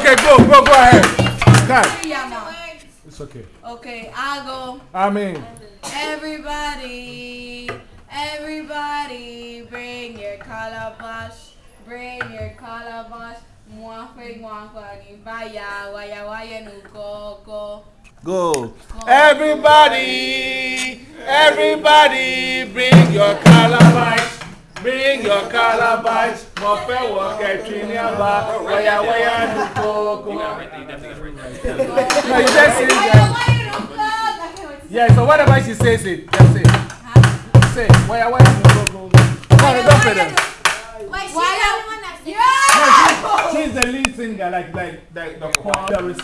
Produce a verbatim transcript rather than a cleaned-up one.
Okay, go, go, go ahead. Cut. It's okay. Okay, I go. I mean. Everybody, everybody, bring your calabash, bring your calabash. Moi, fais moi, vaya, vaya, vaya, no go, go. Go. Everybody, everybody, bring your calabash. Bring your calabash. Mo fe wo ke trinia ba. Waya waya no go. No, you just sing that. Yeah, so whatever she says it, just say. Say, waya waya no go. No, don't say that. Why? No, she's, she's the lead singer, like like like the choir.